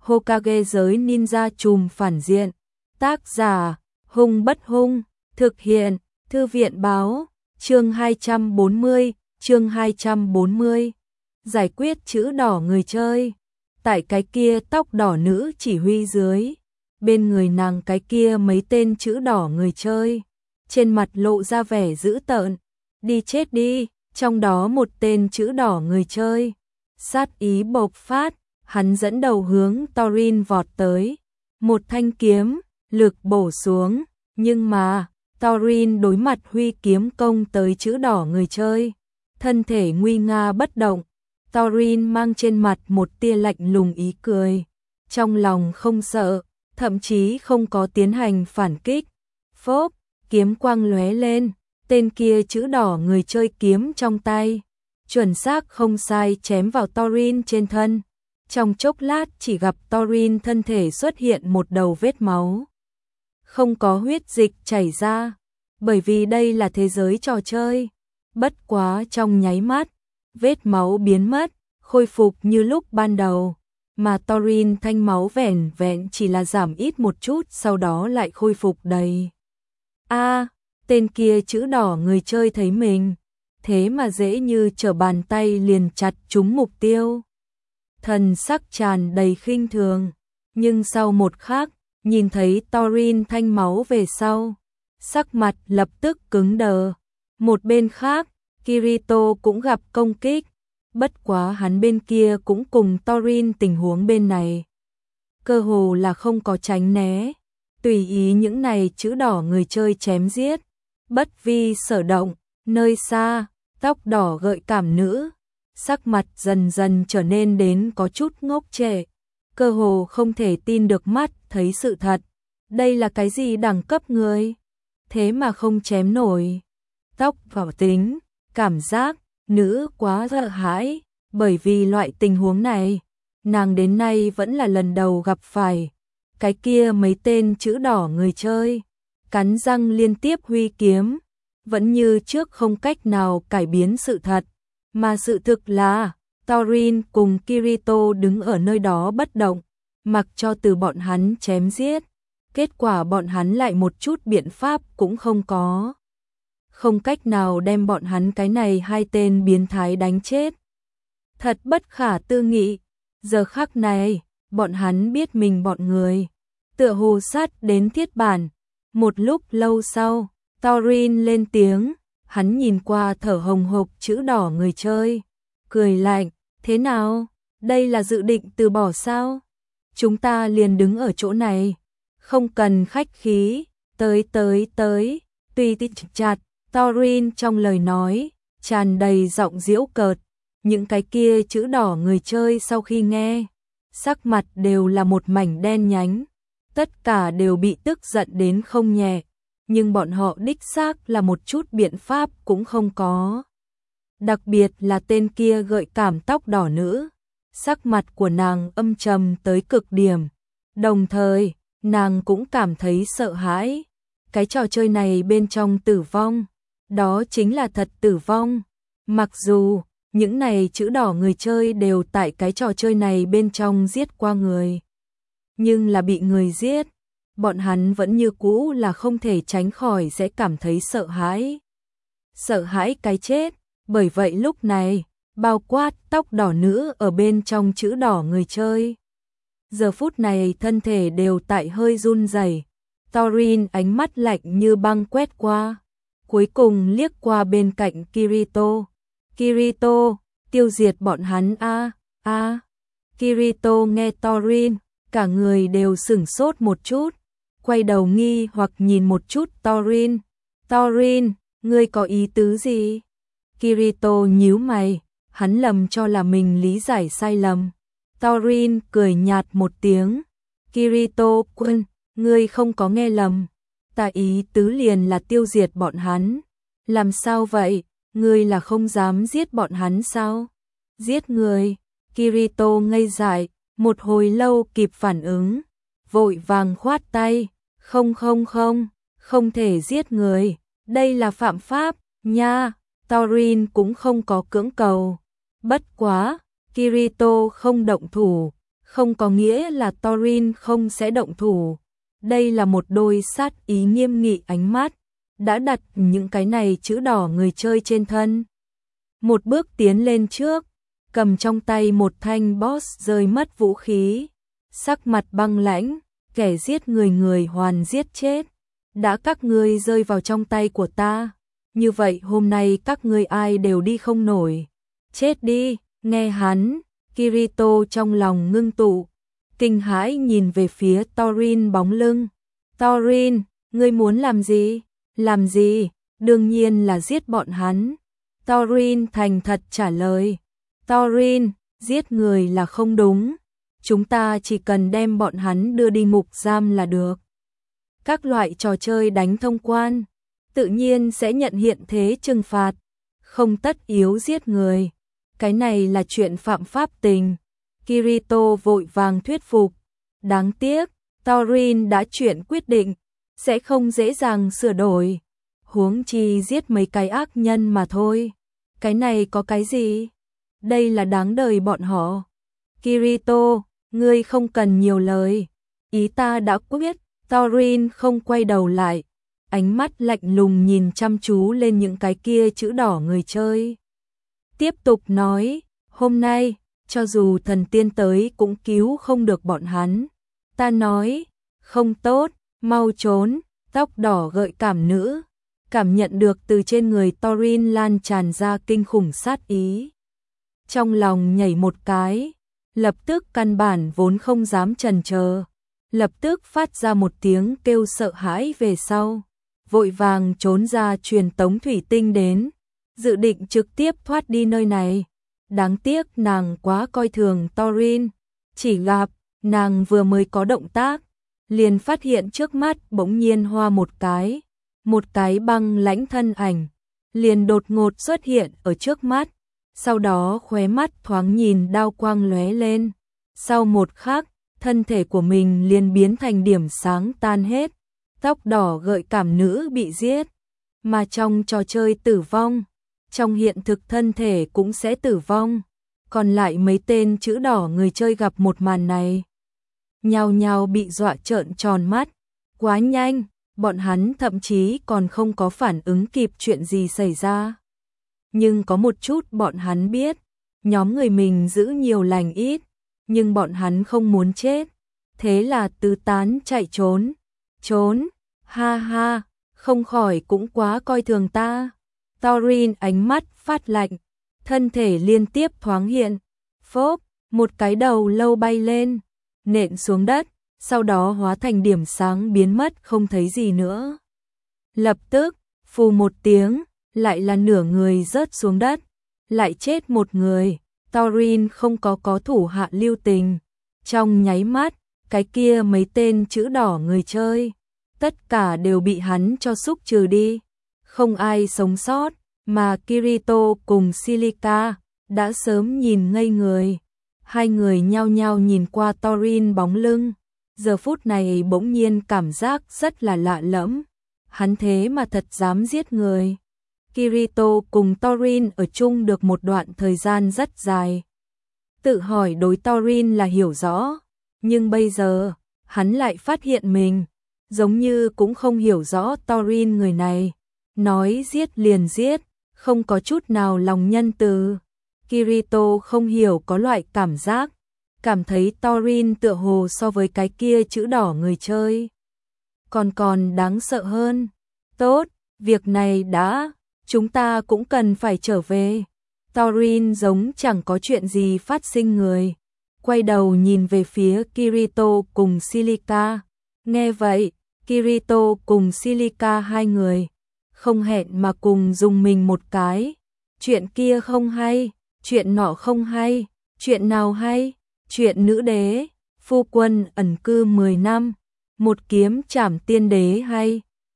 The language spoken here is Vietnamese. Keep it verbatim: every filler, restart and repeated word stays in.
Hokage giới ninja trùm phản diện. Tác giả, Hung Bất Hung, thực hiện, Thư viện báo, chương hai trăm bốn mươi, chương hai trăm bốn mươi. Giải quyết chữ đỏ người chơi. Tại cái kia tóc đỏ nữ chỉ huy dưới, bên người nàng cái kia mấy tên chữ đỏ người chơi, trên mặt lộ ra vẻ dữ tợn. Đi chết đi, trong đó một tên chữ đỏ người chơi, sát ý bộc phát, hắn dẫn đầu hướng Thorin vọt tới, một thanh kiếm, lực bổ xuống, nhưng mà, Thorin đối mặt huy kiếm công tới chữ đỏ người chơi, thân thể nguy nga bất động. Thorin mang trên mặt một tia lạnh lùng ý cười, trong lòng không sợ, thậm chí không có tiến hành phản kích. Phốp, kiếm quang lóe lên, tên kia chữ đỏ người chơi kiếm trong tay, chuẩn xác không sai chém vào Thorin trên thân. Trong chốc lát chỉ gặp Thorin thân thể xuất hiện một đầu vết máu. Không có huyết dịch chảy ra, bởi vì đây là thế giới trò chơi. Bất quá trong nháy mắt, vết máu biến mất, khôi phục như lúc ban đầu, mà Thorin thanh máu vẻn vẹn chỉ là giảm ít một chút, sau đó lại khôi phục đầy. A, tên kia chữ đỏ người chơi thấy mình, thế mà dễ như trở bàn tay liền chặt trúng mục tiêu. Thần sắc tràn đầy khinh thường, nhưng sau một khắc, nhìn thấy Thorin thanh máu về sau, sắc mặt lập tức cứng đờ. Một bên khác, Kirito cũng gặp công kích, bất quá hắn bên kia cũng cùng Thorin tình huống bên này. Cơ hồ là không có tránh né, tùy ý những này chữ đỏ người chơi chém giết, bất vi sở động. Nơi xa, tóc đỏ gợi cảm nữ, sắc mặt dần dần trở nên đến có chút ngốc trệ, cơ hồ không thể tin được mắt thấy sự thật. Đây là cái gì đẳng cấp người? Thế mà không chém nổi. Tóc vào tính, cảm giác, nữ quá sợ hãi, bởi vì loại tình huống này, nàng đến nay vẫn là lần đầu gặp phải. Cái kia mấy tên chữ đỏ người chơi, cắn răng liên tiếp huy kiếm, vẫn như trước không cách nào cải biến sự thật. Mà sự thực là, Thorin cùng Kirito đứng ở nơi đó bất động, mặc cho từ bọn hắn chém giết. Kết quả bọn hắn lại một chút biện pháp cũng không có. Không cách nào đem bọn hắn cái này hai tên biến thái đánh chết. Thật bất khả tư nghị. Giờ khắc này, bọn hắn biết mình bọn người tựa hồ sát đến thiết bản. Một lúc lâu sau, Thorin lên tiếng, hắn nhìn qua thở hồng hộc chữ đỏ người chơi, cười lạnh, thế nào? Đây là dự định từ bỏ sao? Chúng ta liền đứng ở chỗ này, không cần khách khí, tới tới tới, tùy tít chặt. Thorin trong lời nói, tràn đầy giọng giễu cợt, những cái kia chữ đỏ người chơi sau khi nghe, sắc mặt đều là một mảnh đen nhánh, tất cả đều bị tức giận đến không nhẹ, nhưng bọn họ đích xác là một chút biện pháp cũng không có. Đặc biệt là tên kia gợi cảm tóc đỏ nữ, sắc mặt của nàng âm trầm tới cực điểm, đồng thời, nàng cũng cảm thấy sợ hãi. Cái trò chơi này bên trong tử vong, đó chính là thật tử vong. Mặc dù, những này chữ đỏ người chơi đều tại cái trò chơi này bên trong giết qua người, nhưng là bị người giết, bọn hắn vẫn như cũ là không thể tránh khỏi sẽ cảm thấy sợ hãi. Sợ hãi cái chết, bởi vậy lúc này, bao quát tóc đỏ nữ ở bên trong chữ đỏ người chơi. Giờ phút này thân thể đều tại hơi run rẩy. Thorin ánh mắt lạnh như băng quét qua, cuối cùng liếc qua bên cạnh Kirito. Kirito, tiêu diệt bọn hắn a a. Kirito nghe Thorin, cả người đều sửng sốt một chút, quay đầu nghi hoặc nhìn một chút Thorin. Thorin, ngươi có ý tứ gì? Kirito nhíu mày, hắn lầm cho là mình lý giải sai lầm. Thorin cười nhạt một tiếng. Kirito quân, ngươi không có nghe lầm. Ta ý tứ liền là tiêu diệt bọn hắn. Làm sao vậy? Ngươi là không dám giết bọn hắn sao? Giết người? Kirito ngây dại, một hồi lâu kịp phản ứng, vội vàng khoát tay. Không không không, không thể giết người. Đây là phạm pháp, nha. Thorin cũng không có cưỡng cầu. Bất quá, Kirito không động thủ, không có nghĩa là Thorin không sẽ động thủ. Đây là một đôi sát ý nghiêm nghị ánh mắt, đã đặt những cái này chữ đỏ người chơi trên thân. Một bước tiến lên trước, cầm trong tay một thanh boss rơi mất vũ khí, sắc mặt băng lãnh, kẻ giết người người hoàn giết chết. Đã các ngươi rơi vào trong tay của ta, như vậy hôm nay các ngươi ai đều đi không nổi. Chết đi, nghe hắn, Kirito trong lòng ngưng tụ, kinh hãi nhìn về phía Thorin bóng lưng. Thorin, ngươi muốn làm gì? Làm gì? Đương nhiên là giết bọn hắn. Thorin thành thật trả lời. Thorin, giết người là không đúng. Chúng ta chỉ cần đem bọn hắn đưa đi ngục giam là được. Các loại trò chơi đánh thông quan, tự nhiên sẽ nhận hiện thế trừng phạt. Không tất yếu giết người. Cái này là chuyện phạm pháp tình. Kirito vội vàng thuyết phục. Đáng tiếc, Thorin đã chuyển quyết định, sẽ không dễ dàng sửa đổi. Huống chi giết mấy cái ác nhân mà thôi. Cái này có cái gì? Đây là đáng đời bọn họ. Kirito, ngươi không cần nhiều lời. Ý ta đã quyết. Thorin không quay đầu lại, ánh mắt lạnh lùng nhìn chăm chú lên những cái kia chữ đỏ người chơi. Tiếp tục nói, hôm nay, cho dù thần tiên tới cũng cứu không được bọn hắn. Ta nói, không tốt, mau trốn. Tóc đỏ gợi cảm nữ, cảm nhận được từ trên người Thorin lan tràn ra kinh khủng sát ý. Trong lòng nhảy một cái, lập tức căn bản vốn không dám chần chờ, lập tức phát ra một tiếng kêu sợ hãi về sau, vội vàng trốn ra truyền tống thủy tinh đến, dự định trực tiếp thoát đi nơi này. Đáng tiếc nàng quá coi thường Thorin, chỉ gặp nàng vừa mới có động tác, liền phát hiện trước mắt bỗng nhiên hoa một cái, một cái băng lãnh thân ảnh, liền đột ngột xuất hiện ở trước mắt, sau đó khóe mắt thoáng nhìn đao quang lóe lên, sau một khắc, thân thể của mình liền biến thành điểm sáng tan hết, tóc đỏ gợi cảm nữ bị giết, mà trong trò chơi tử vong, trong hiện thực thân thể cũng sẽ tử vong, còn lại mấy tên chữ đỏ người chơi gặp một màn này. Nhao nhao bị dọa trợn tròn mắt, quá nhanh, bọn hắn thậm chí còn không có phản ứng kịp chuyện gì xảy ra. Nhưng có một chút bọn hắn biết, nhóm người mình giữ nhiều lành ít, nhưng bọn hắn không muốn chết, thế là tứ tán chạy trốn. Trốn, ha ha, không khỏi cũng quá coi thường ta. Thorin ánh mắt phát lạnh, thân thể liên tiếp thoáng hiện, phốp, một cái đầu lâu bay lên, nện xuống đất, sau đó hóa thành điểm sáng biến mất không thấy gì nữa. Lập tức, phù một tiếng, lại là nửa người rớt xuống đất, lại chết một người. Thorin không có có thủ hạ lưu tình, trong nháy mắt, cái kia mấy tên chữ đỏ người chơi, tất cả đều bị hắn cho xúc trừ đi, không ai sống sót, mà Kirito cùng Silica đã sớm nhìn ngây người. Hai người nhao nhao nhìn qua Thorin bóng lưng, giờ phút này bỗng nhiên cảm giác rất là lạ lẫm, hắn thế mà thật dám giết người. Kirito cùng Thorin ở chung được một đoạn thời gian rất dài, tự hỏi đối Thorin là hiểu rõ, nhưng bây giờ, hắn lại phát hiện mình, giống như cũng không hiểu rõ Thorin người này, nói giết liền giết, không có chút nào lòng nhân từ. Kirito không hiểu có loại cảm giác, cảm thấy Thorin tựa hồ so với cái kia chữ đỏ người chơi còn còn đáng sợ hơn. Tốt, việc này đã, chúng ta cũng cần phải trở về. Thorin giống chẳng có chuyện gì phát sinh người, quay đầu nhìn về phía Kirito cùng Silica. Nghe vậy, Kirito cùng Silica hai người không hẹn mà cùng dùng mình một cái. Chuyện kia không hay, chuyện nọ không hay, chuyện nào hay? Chuyện nữ đế, phu quân ẩn cư mười năm, một kiếm trảm tiên đế hay?